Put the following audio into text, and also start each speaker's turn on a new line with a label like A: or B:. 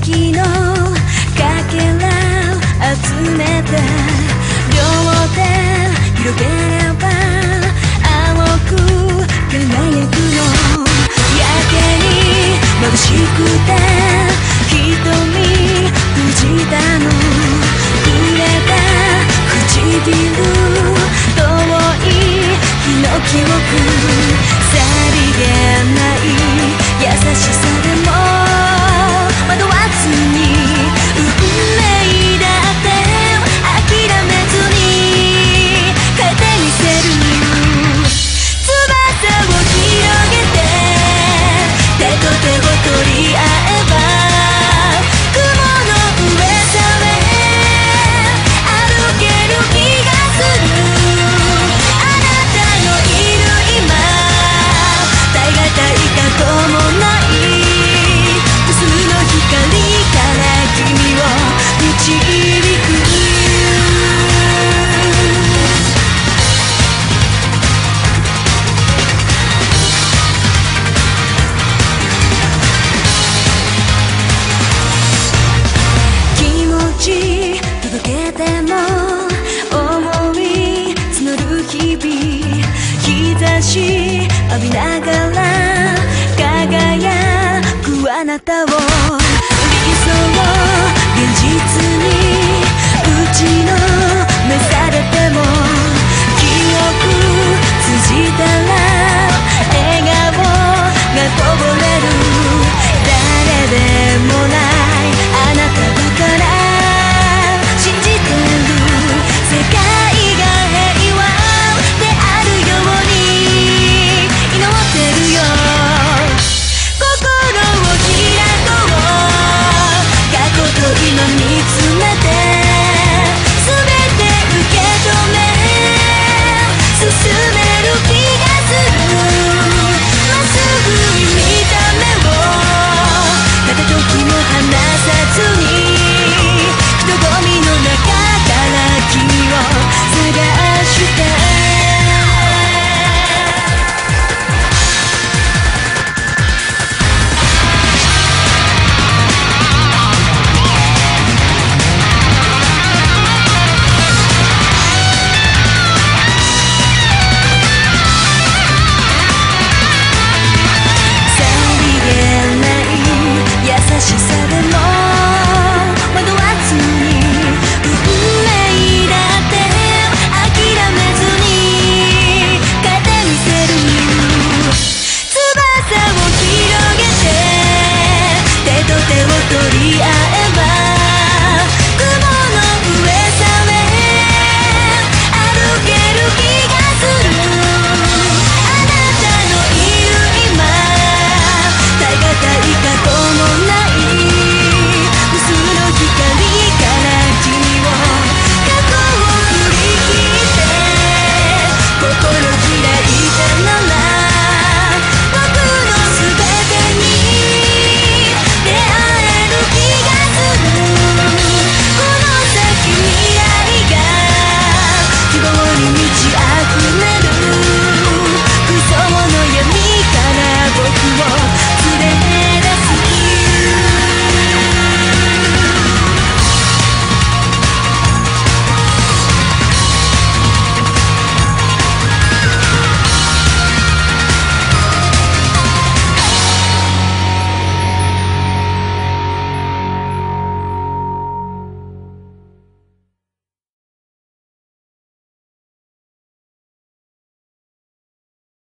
A: 色のかけらを集めて両手広げれば青く輝くのやけに眩しくて瞳閉じたの触れた唇遠い日の記憶さりげない優しさでも惑わずに運命だって諦めずに変えてみせる翼を広げて手と手を取り合えば雲の上さえ歩ける気がするあなたのいる今耐え難い過去もない無数の光から君を導く気持ち届けても思い募る日々日差し浴びながら輝くあなたを理想現実に打ちのめされても記憶通じたら